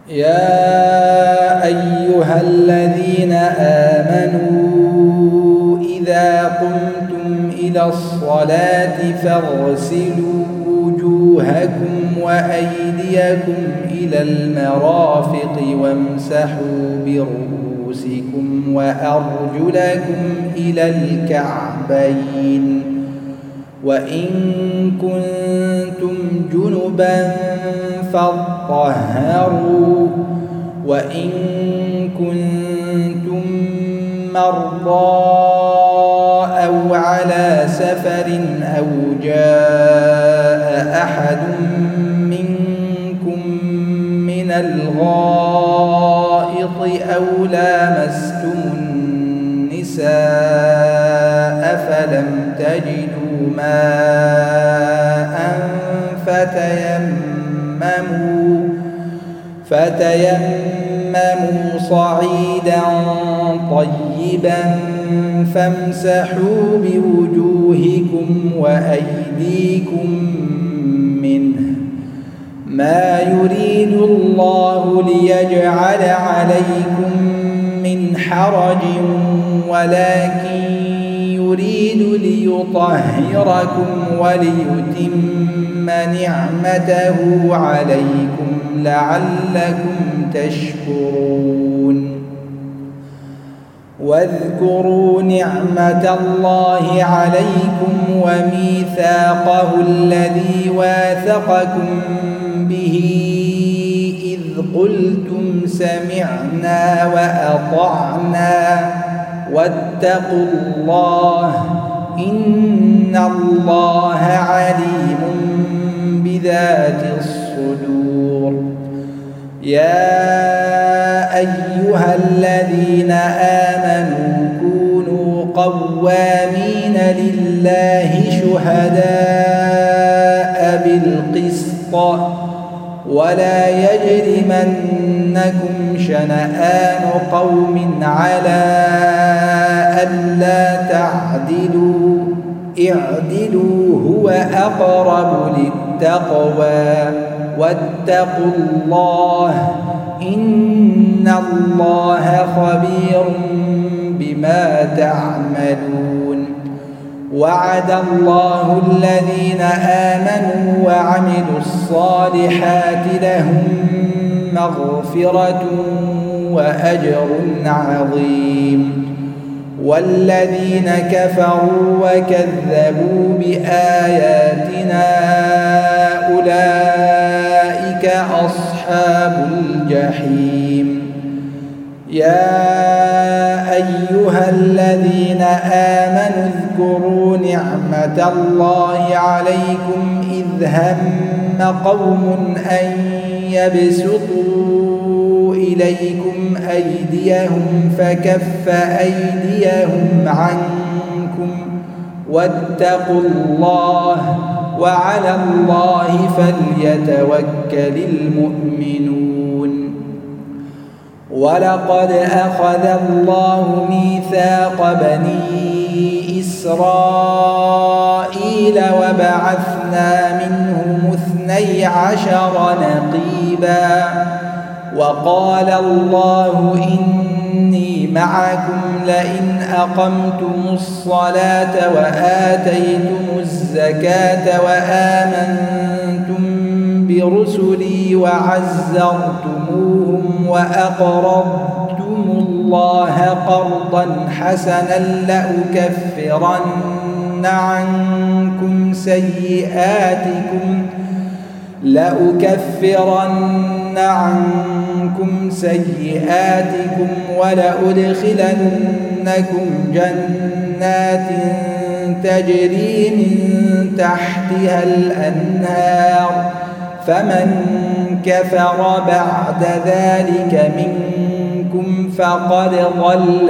يا أيها الذين آمنوا إذا قمتم إلى الصلاة فاغسلوا وجوهكم وأيديكم إلى المرافق وامسحوا برؤوسكم وأرجلكم إلى الكعبين وإن كنتم جنبا فاطهروا وإن كنتم مرضى أو على سفر أو جاء أحد منكم من الغائط أو لامستم النساء فلم تجدوا ماء فتيمموا صعيدا طيبا فامسحوا بوجوهكم وأيديكم منه ما يريد الله ليجعل عليكم من حرج ولكن يريد ليطهركم وليتم نعمته عليكم لعلكم تشكرون واذكروا نعمة الله عليكم وميثاقه الذي واثقكم به إذ قلتم سمعنا وأطعنا واتقوا الله إن الله عليم بذات الصدور يا أيها الذين آمنوا كونوا قوامين لله شهداء بالقسط ولا يجرمنكم شنآن قوم على ألا تعدلوا اعدلوا هو أقرب للتقوى واتقوا الله إن الله خبير بما تعملون وعد الله الذين آمنوا وعملوا الصالحات لهم مغفرة وأجر عظيم والذين كفروا وكذبوا بآياتنا أولئك أصحاب الجحيم يا أيها الذين آمنوا اذكروا نعمة الله عليكم إذ هم قوم أن يبسطوا إليكم أيديهم فكف أيديهم عنكم واتقوا الله وعلى الله فليتوكل المؤمنون ولقد أخذ الله ميثاق بني إسرائيل وبعثنا منهم 12 نقيبا وقال الله إني معكم لئن أقمتم الصلاة وآتيتم الزكاة وآمنتم برسلي وعزرتموهم وأقرضتم الله قرضا حسنا لأكفرن عنكم سيئاتكم ولأدخلنكم جنات تجري من تحتها الأنهار فمن كفر بعد ذلك منكم فقد ضل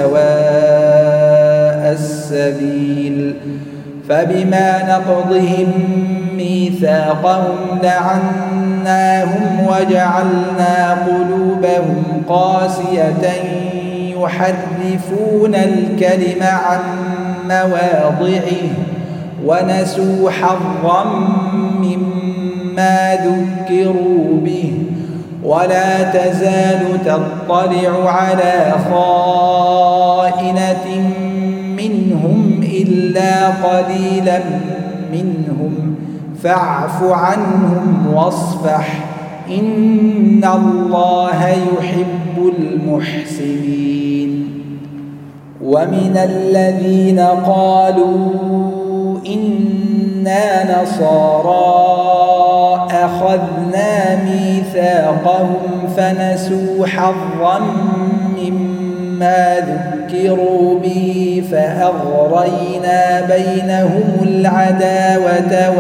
سواء السبيل فبما نقضهم ميثاقهم لعناهم وجعلنا قلوبهم قاسية يحرفون الكلم عن مواضعه ونسوا حظا مما ذكروا به ولا تزال تطلع على خائنة منهم إلا قليلا منهم فاعف عنهم واصفح إن الله يحب المحسنين. ومن الذين قالوا إنا نصارى أخذنا ميثاقهم فنسوا حظا مما ذكروا به فأغرينا بينهم العداوة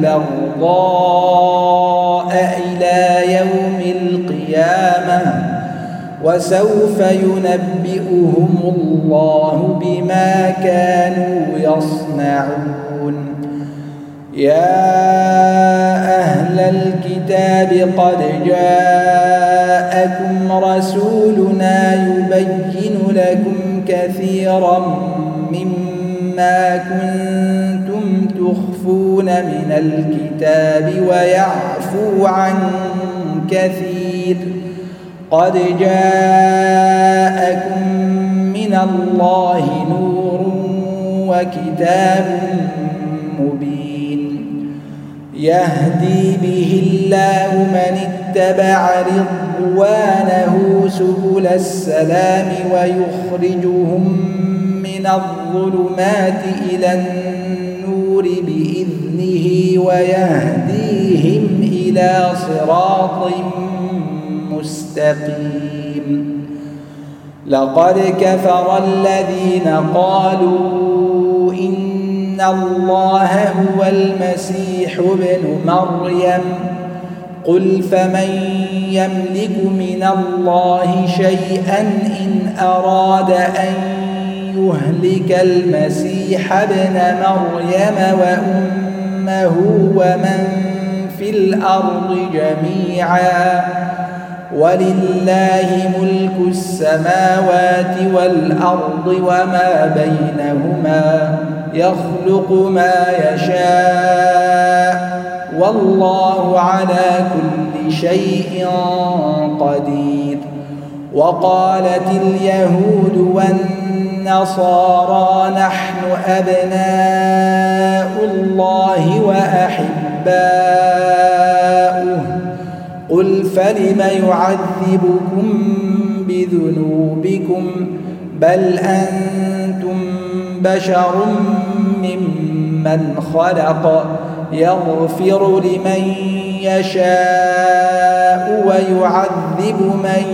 والبغضاء إلى يوم القيامة وسوف ينبئهم الله بما كانوا يصنعون. يا أهل الكتاب قد جاءكم رسولنا يبين لكم كثيرا مما كنتم تخفون من الكتاب ويعفو عن كثير. قد جاءكم من الله نور وكتاب مبين يهدي به الله من اتبع رضوانه سبل السلام ويخرجهم من الظلمات إلى النور بإذنه ويهديهم إلى صراط مستقيم. لقد كفر الذين قالوا إن الله هو المسيح ابن مريم قل فمن يملك من الله شيئا إن أراد أن يهلك المسيح ابن مريم وأمه ومن في الأرض جميعا ولله ملك السماوات والأرض وما بينهما يخلق ما يشاء والله على كل شيء قدير. وقالت اليهود والنصارى نحن أبناء الله وأحباؤه قل فلم يعذبكم بذنوبكم بل أنتم بشر ممن خلق يغفر لمن يشاء ويعذب من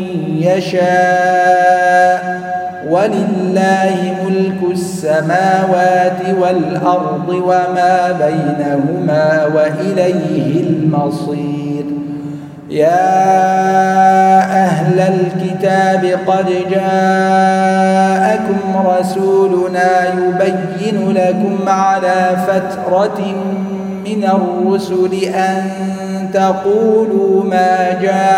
يشاء ولله ملك السماوات والأرض وما بينهما وإليه المصير. يا أهل الكتاب قد جاءكم رسولنا يبين لكم على فترة من الرسل أن تقولوا ما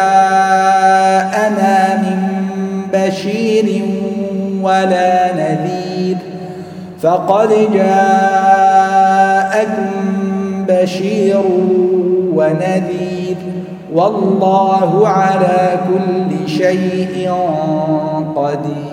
جاءنا من بشير ولا نذير فقد جاءكم بشير ونذير والله على كل شيء قدير.